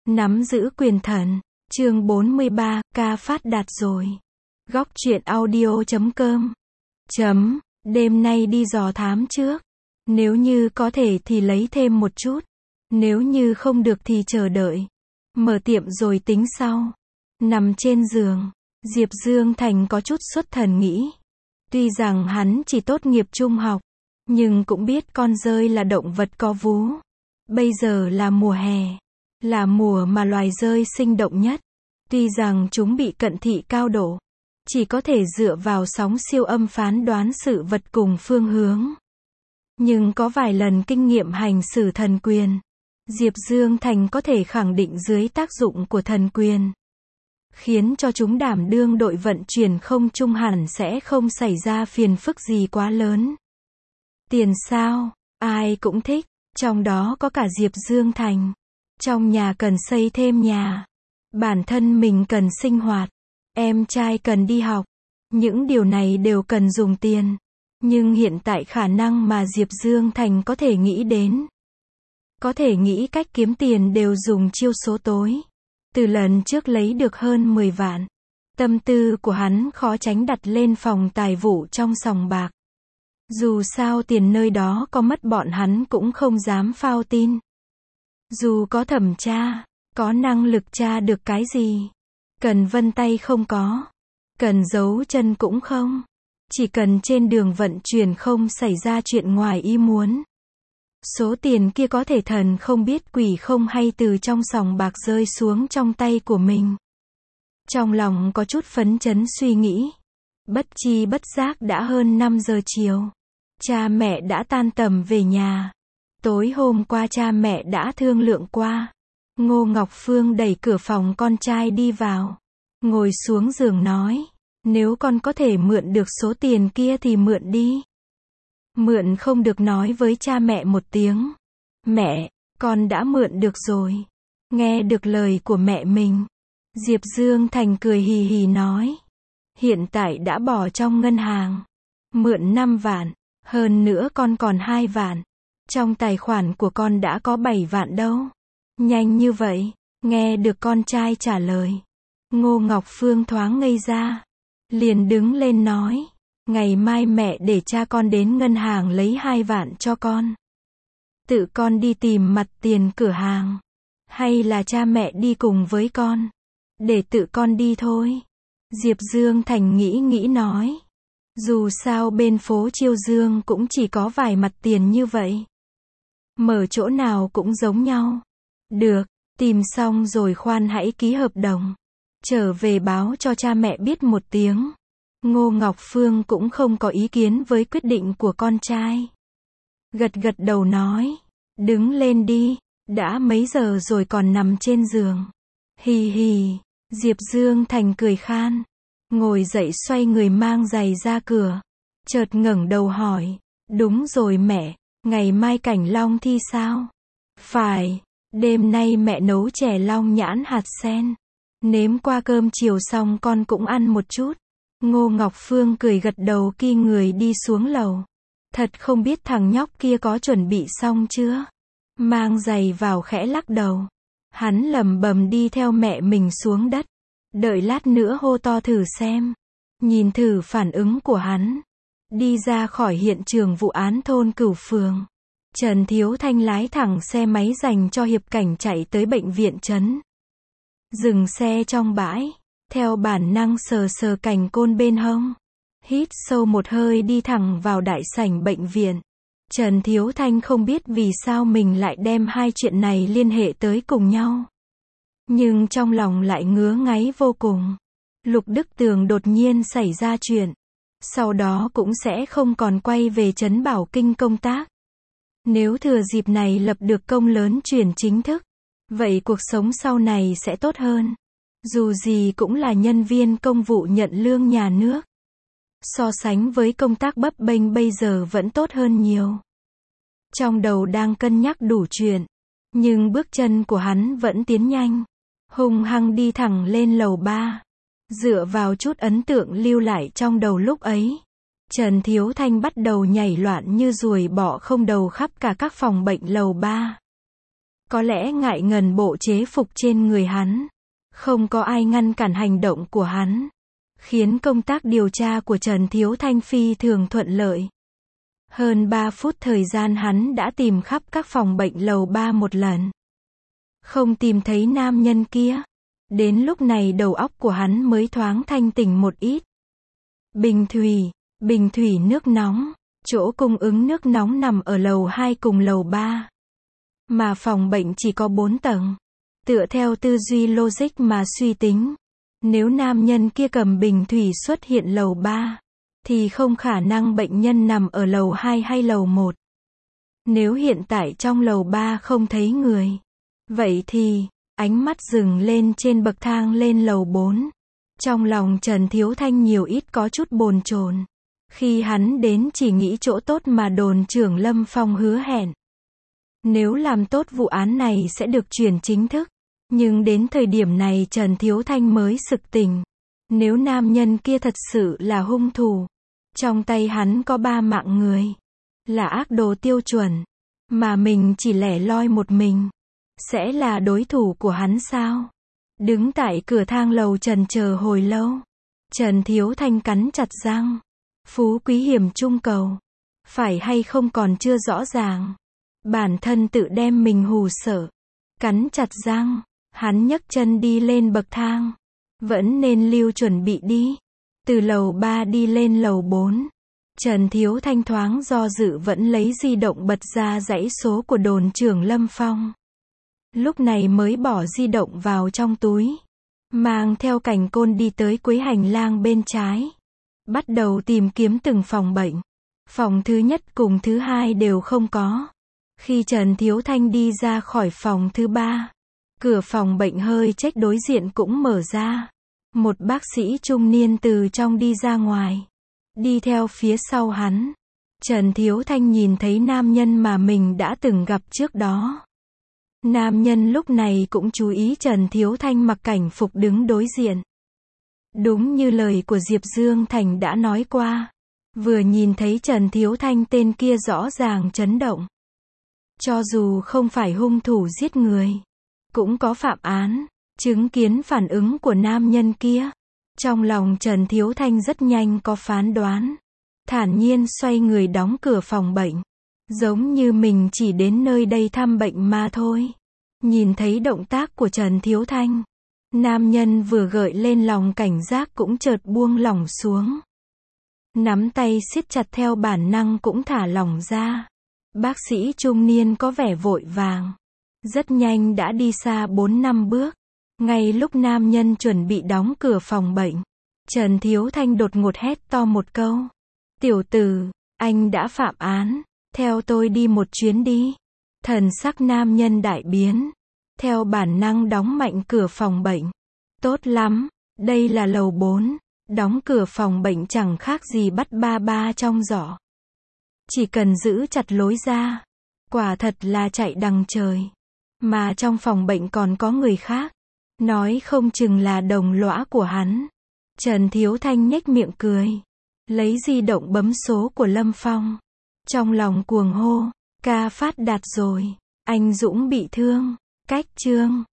Nắm giữ quyền thần. Chương 43, ca phát đạt rồi. Góc truyện audio.com. Đêm nay đi dò thám trước. Nếu như có thể thì lấy thêm một chút. Nếu như không được thì chờ đợi. Mở tiệm rồi tính sau. Nằm trên giường, Diệp Dương Thành có chút xuất thần nghĩ. Tuy rằng hắn chỉ tốt nghiệp trung học, nhưng cũng biết con dơi là động vật có vú. Bây giờ là mùa hè, là mùa mà loài dơi sinh động nhất. Tuy rằng chúng bị cận thị cao độ, chỉ có thể dựa vào sóng siêu âm phán đoán sự vật cùng phương hướng. Nhưng có vài lần kinh nghiệm hành xử thần quyền, Diệp Dương Thành có thể khẳng định dưới tác dụng của thần quyền, khiến cho chúng đảm đương đội vận chuyển không trung hẳn sẽ không xảy ra phiền phức gì quá lớn. Tiền sao? Ai cũng thích, trong đó có cả Diệp Dương Thành. Trong nhà cần xây thêm nhà, bản thân mình cần sinh hoạt, em trai cần đi học. Những điều này đều cần dùng tiền. Nhưng hiện tại khả năng mà Diệp Dương Thành có thể nghĩ đến, có thể nghĩ cách kiếm tiền đều dùng chiêu số tối. Từ lần trước lấy được hơn 10 vạn, tâm tư của hắn khó tránh đặt lên phòng tài vụ trong sòng bạc. Dù sao tiền nơi đó có mất bọn hắn cũng không dám phao tin. Dù có thẩm tra, có năng lực tra được cái gì. Cần vân tay không có, cần dấu chân cũng không. Chỉ cần trên đường vận chuyển không xảy ra chuyện ngoài ý muốn. Số tiền kia có thể thần không biết quỷ không hay từ trong sòng bạc rơi xuống trong tay của mình. Trong lòng có chút phấn chấn suy nghĩ. Bất chi bất giác đã hơn 5 giờ chiều. Cha mẹ đã tan tầm về nhà. Tối hôm qua cha mẹ đã thương lượng qua. Ngô Ngọc Phương đẩy cửa phòng con trai đi vào. Ngồi xuống giường nói. Nếu con có thể mượn được số tiền kia thì mượn đi. Mượn không được nói với cha mẹ một tiếng. Mẹ, con đã mượn được rồi. Nghe được lời của mẹ mình, Diệp Dương Thành cười hì hì nói. Hiện tại đã bỏ trong ngân hàng. Mượn 5 vạn. Hơn nữa con còn 2 vạn. Trong tài khoản của con đã có 7 vạn đâu. Nhanh như vậy. Nghe được con trai trả lời, Ngô Ngọc Phương thoáng ngây ra. Liền đứng lên nói. Ngày mai mẹ để cha con đến ngân hàng lấy 2 vạn cho con. Tự con đi tìm mặt tiền cửa hàng. Hay là cha mẹ đi cùng với con. Để tự con đi thôi. Diệp Dương Thành nghĩ nói. Dù sao bên phố Chiêu Dương cũng chỉ có vài mặt tiền như vậy. Mở chỗ nào cũng giống nhau. Được, tìm xong rồi khoan hãy ký hợp đồng. Trở về báo cho cha mẹ biết một tiếng. Ngô Ngọc Phương cũng không có ý kiến với quyết định của con trai. Gật đầu nói. Đứng lên đi, đã mấy giờ rồi còn nằm trên giường. Hì hì, Diệp Dương Thành cười khan. Ngồi dậy xoay người mang giày ra cửa. Chợt ngẩng đầu hỏi. Đúng rồi mẹ, ngày mai Cảnh Long thi sao? Phải, đêm nay mẹ nấu chè long nhãn hạt sen. Nếm qua cơm chiều xong con cũng ăn một chút. Ngô Ngọc Phương cười gật đầu ki người đi xuống lầu. Thật không biết thằng nhóc kia có chuẩn bị xong chưa? Mang giày vào khẽ lắc đầu. Hắn lẩm bẩm đi theo mẹ mình xuống đất. Đợi lát nữa hô to thử xem. Nhìn thử phản ứng của hắn. Đi ra khỏi hiện trường vụ án thôn Cửu Phường. Trần Thiếu Thanh lái thẳng xe máy dành cho hiệp cảnh chạy tới bệnh viện trấn. Dừng xe trong bãi. Theo bản năng sờ cành côn bên hông. Hít sâu một hơi đi thẳng vào đại sảnh bệnh viện. Trần Thiếu Thanh không biết vì sao mình lại đem hai chuyện này liên hệ tới cùng nhau. Nhưng trong lòng lại ngứa ngáy vô cùng. Lục Đức Tường đột nhiên xảy ra chuyện. Sau đó cũng sẽ không còn quay về trấn Bảo Kinh công tác. Nếu thừa dịp này lập được công lớn chuyển chính thức, vậy cuộc sống sau này sẽ tốt hơn. Dù gì cũng là nhân viên công vụ nhận lương nhà nước. So sánh với công tác bấp bênh bây giờ vẫn tốt hơn nhiều. Trong đầu đang cân nhắc đủ chuyện. Nhưng bước chân của hắn vẫn tiến nhanh. Hùng hăng đi thẳng lên lầu 3. Dựa vào chút ấn tượng lưu lại trong đầu lúc ấy. Trần Thiếu Thanh bắt đầu nhảy loạn như ruồi bọ không đầu khắp cả các phòng bệnh lầu 3. Có lẽ ngại ngần bộ chế phục trên người hắn. Không có ai ngăn cản hành động của hắn. Khiến công tác điều tra của Trần Thiếu Thanh phi thường thuận lợi. Hơn 3 phút thời gian hắn đã tìm khắp các phòng bệnh lầu 3 một lần. Không tìm thấy nam nhân kia. Đến lúc này đầu óc của hắn mới thoáng thanh tỉnh một ít. Bình thủy nước nóng. Chỗ cung ứng nước nóng nằm ở lầu 2 cùng lầu 3. Mà phòng bệnh chỉ có 4 tầng. Tựa theo tư duy logic mà suy tính. Nếu nam nhân kia cầm bình thủy xuất hiện lầu 3, thì không khả năng bệnh nhân nằm ở lầu 2 hay lầu 1. Nếu hiện tại trong lầu 3 không thấy người, vậy thì, ánh mắt dừng lên trên bậc thang lên lầu 4. Trong lòng Trần Thiếu Thanh nhiều ít có chút bồn chồn. Khi hắn đến chỉ nghĩ chỗ tốt mà đồn trưởng Lâm Phong hứa hẹn. Nếu làm tốt vụ án này sẽ được chuyển chính thức. Nhưng đến thời điểm này Trần Thiếu Thanh mới sực tỉnh. Nếu nam nhân kia thật sự là hung thủ, trong tay hắn có 3 mạng người, là ác đồ tiêu chuẩn, mà mình chỉ lẻ loi một mình, sẽ là đối thủ của hắn sao? Đứng tại cửa thang lầu trần chờ hồi lâu, Trần Thiếu Thanh cắn chặt răng. Phú quý hiểm trung cầu, phải hay không còn chưa rõ ràng. Bản thân tự đem mình hù sợ, cắn chặt răng. Hắn nhấc chân đi lên bậc thang. Vẫn nên lưu chuẩn bị đi. Từ lầu 3 đi lên lầu 4. Trần Thiếu Thanh thoáng do dự vẫn lấy di động bật ra dãy số của đồn trưởng Lâm Phong. Lúc này mới bỏ di động vào trong túi. Mang theo cành côn đi tới cuối hành lang bên trái. Bắt đầu tìm kiếm từng phòng bệnh. Phòng thứ nhất cùng thứ hai đều không có. Khi Trần Thiếu Thanh đi ra khỏi phòng thứ 3. Cửa phòng bệnh hơi trách đối diện cũng mở ra. Một bác sĩ trung niên từ trong đi ra ngoài. Đi theo phía sau hắn. Trần Thiếu Thanh nhìn thấy nam nhân mà mình đã từng gặp trước đó. Nam nhân lúc này cũng chú ý Trần Thiếu Thanh mặc cảnh phục đứng đối diện. Đúng như lời của Diệp Dương Thành đã nói qua. Vừa nhìn thấy Trần Thiếu Thanh tên kia rõ ràng chấn động. Cho dù không phải hung thủ giết người, cũng có phạm án. Chứng kiến phản ứng của nam nhân kia, trong lòng Trần Thiếu Thanh rất nhanh có phán đoán. Thản nhiên xoay người đóng cửa phòng bệnh. Giống như mình chỉ đến nơi đây thăm bệnh mà thôi. Nhìn thấy động tác của Trần Thiếu Thanh, nam nhân vừa gợi lên lòng cảnh giác cũng chợt buông lỏng xuống. Nắm tay siết chặt theo bản năng cũng thả lỏng ra. Bác sĩ trung niên có vẻ vội vàng. Rất nhanh đã đi xa 4-5 bước. Ngay lúc nam nhân chuẩn bị đóng cửa phòng bệnh, Trần Thiếu Thanh đột ngột hét to một câu. Tiểu tử, anh đã phạm án. Theo tôi đi một chuyến đi. Thần sắc nam nhân đại biến. Theo bản năng đóng mạnh cửa phòng bệnh. Tốt lắm, đây là lầu 4. Đóng cửa phòng bệnh chẳng khác gì bắt ba ba trong giỏ. Chỉ cần giữ chặt lối ra. Quả thật là chạy đằng trời. Mà trong phòng bệnh còn có người khác. Nói không chừng là đồng lõa của hắn. Trần Thiếu Thanh nhếch miệng cười. Lấy di động bấm số của Lâm Phong. Trong lòng cuồng hô. Ca phát đạt rồi. Anh Dũng bị thương. Cách chương.